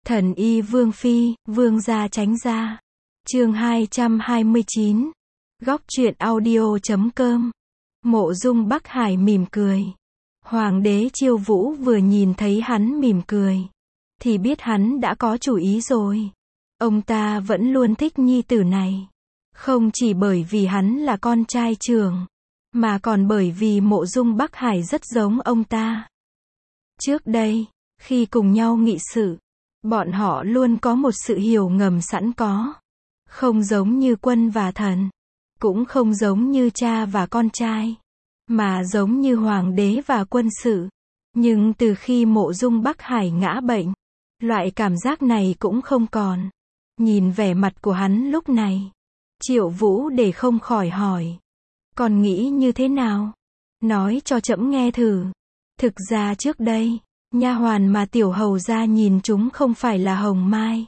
Thần y Vương Phi, Vương gia tránh ra. Chương 229. Góc truyện audio.com. Mộ Dung Bắc Hải mỉm cười. Hoàng đế Chiêu Vũ vừa nhìn thấy hắn mỉm cười, thì biết hắn đã có chủ ý rồi. Ông ta vẫn luôn thích nhi tử này. Không chỉ bởi vì hắn là con trai trưởng, mà còn bởi vì Mộ Dung Bắc Hải rất giống ông ta. Trước đây, khi cùng nhau nghị sự, bọn họ luôn có một sự hiểu ngầm sẵn có. Không giống như quân và thần, cũng không giống như cha và con trai, mà giống như hoàng đế và quân sự. Nhưng từ khi Mộ Dung Bắc Hải ngã bệnh, loại cảm giác này cũng không còn. Nhìn vẻ mặt của hắn lúc này, Triệu Vũ để không khỏi hỏi: "Con nghĩ như thế nào? Nói cho trẫm nghe thử." Thực ra trước đây, nha hoàn mà tiểu hầu gia nhìn chúng không phải là Hồng Mai,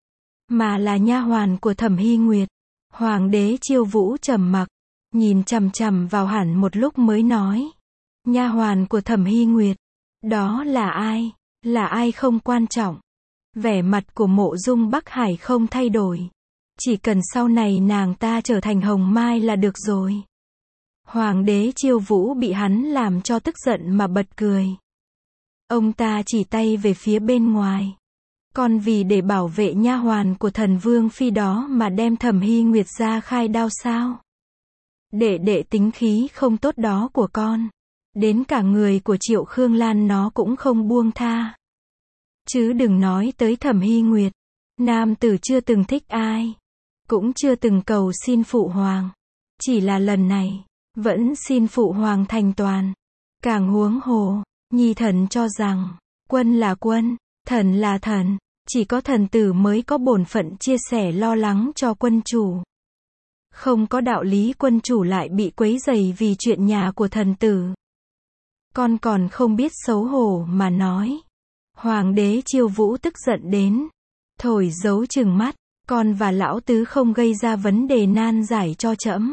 mà là nha hoàn của Thẩm Hy Nguyệt. Hoàng đế Chiêu Vũ trầm mặc, nhìn chằm chằm vào hẳn một lúc mới nói: "Nha hoàn của Thẩm Hy Nguyệt, đó là ai? Là ai không quan trọng." Vẻ mặt của Mộ Dung Bắc Hải không thay đổi. Chỉ cần sau này nàng ta trở thành Hồng Mai là được rồi. Hoàng đế Chiêu Vũ bị hắn làm cho tức giận mà bật cười. Ông ta chỉ tay về phía bên ngoài. "Con vì để bảo vệ nha hoàn của Thần Vương Phi đó mà đem Thẩm Hy Nguyệt ra khai đao sao? Đệ tính khí không tốt đó của con, đến cả người của Triệu Khương Lan nó cũng không buông tha. Chứ đừng nói tới Thẩm Hy Nguyệt, nam tử chưa từng thích ai, cũng chưa từng cầu xin phụ hoàng. Chỉ là lần này, vẫn xin phụ hoàng thành toàn. Càng huống hồ, nhi thần cho rằng, quân là quân, thần là thần, chỉ có thần tử mới có bổn phận chia sẻ lo lắng cho quân chủ. Không có đạo lý quân chủ lại bị quấy rầy vì chuyện nhà của thần tử. Con còn không biết xấu hổ mà nói." Hoàng đế Chiêu Vũ tức giận đến thổi dấu trừng mắt: "Con và lão tứ không gây ra vấn đề nan giải cho trẫm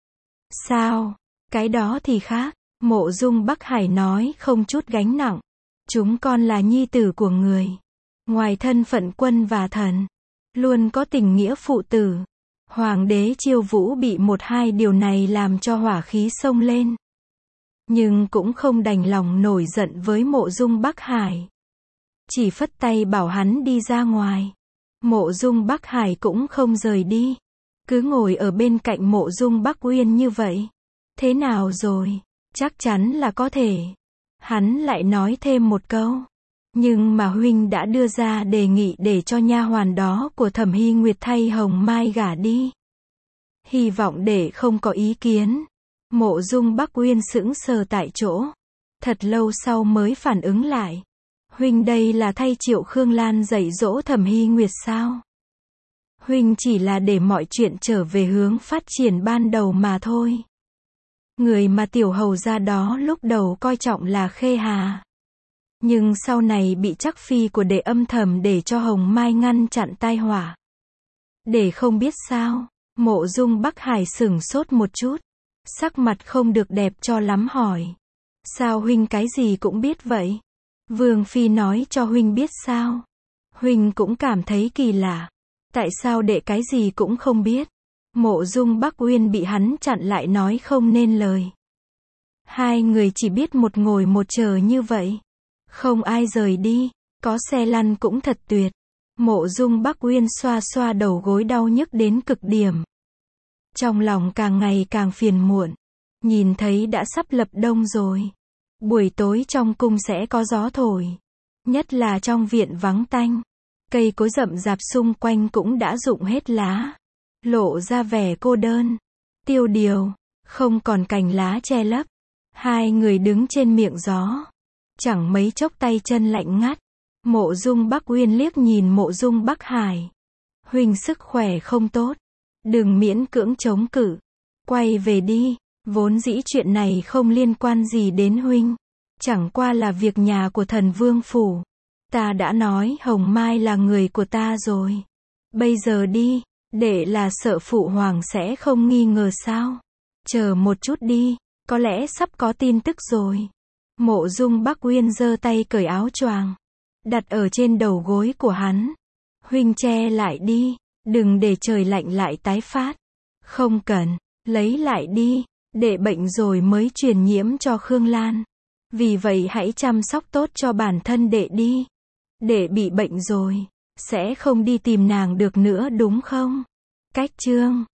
sao? Cái đó thì khác." Mộ Dung Bắc Hải nói không chút gánh nặng: "Chúng con là nhi tử của người, ngoài thân phận quân và thần, luôn có tình nghĩa phụ tử." Hoàng đế Chiêu Vũ bị một hai điều này làm cho hỏa khí xông lên, nhưng cũng không đành lòng nổi giận với Mộ Dung Bắc Hải, chỉ phất tay bảo hắn đi ra ngoài. Mộ Dung Bắc Hải cũng không rời đi, cứ ngồi ở bên cạnh Mộ Dung Bắc Uyên như vậy. "Thế nào rồi? Chắc chắn là có thể." Hắn lại nói thêm một câu: "Nhưng mà huynh đã đưa ra đề nghị để cho nha hoàn đó của Thẩm Hy Nguyệt thay Hồng Mai gả đi. Hy vọng đệ không có ý kiến." Mộ Dung Bắc Uyên sững sờ tại chỗ, thật lâu sau mới phản ứng lại: "Huynh đây là thay Triệu Khương Lan dạy dỗ Thẩm Hy Nguyệt sao? Huynh chỉ là để mọi chuyện trở về hướng phát triển ban đầu mà thôi. Người mà tiểu hầu gia đó lúc đầu coi trọng là Khê Hà, nhưng sau này bị chắc phi của đệ âm thầm để cho Hồng Mai ngăn chặn tai họa. Để không biết sao?" Mộ Dung Bắc Hải sửng sốt một chút, sắc mặt không được đẹp cho lắm hỏi: "Sao huynh cái gì cũng biết vậy? Vương Phi nói cho huynh biết sao? Huynh cũng cảm thấy kỳ lạ. Tại sao đệ cái gì cũng không biết?" Mộ Dung Bắc Uyên bị hắn chặn lại nói không nên lời. Hai người chỉ biết một ngồi một chờ như vậy, không ai rời đi. Có xe lăn cũng thật tuyệt. Mộ Dung Bắc Uyên xoa xoa đầu gối đau nhức đến cực điểm, trong lòng càng ngày càng phiền muộn. Nhìn thấy đã sắp lập đông rồi, buổi tối trong cung sẽ có gió thổi, nhất là trong viện vắng tanh. Cây cối rậm rạp xung quanh cũng đã rụng hết lá, lộ ra vẻ cô đơn, tiêu điều, không còn cành lá che lấp. Hai người đứng trên miệng gió, chẳng mấy chốc tay chân lạnh ngắt. Mộ Dung Bắc Uyên liếc nhìn Mộ Dung Bắc Hải: "Huynh sức khỏe không tốt, đừng miễn cưỡng chống cự, quay về đi. Vốn dĩ chuyện này không liên quan gì đến huynh, chẳng qua là việc nhà của Thần Vương phủ. Ta đã nói Hồng Mai là người của ta rồi. Bây giờ đi, đệ là sợ phụ hoàng sẽ không nghi ngờ sao? Chờ một chút đi, có lẽ sắp có tin tức rồi." Mộ Dung Bắc Uyên giơ tay cởi áo choàng, đặt ở trên đầu gối của hắn. Huynh che lại đi, đừng để trời lạnh lại tái phát. Không cần, lấy lại đi, để bệnh rồi mới truyền nhiễm cho Khương Lan. Vì vậy hãy chăm sóc tốt cho bản thân đệ đi. Đệ bị bệnh rồi, sẽ không đi tìm nàng được nữa đúng không? Cách chương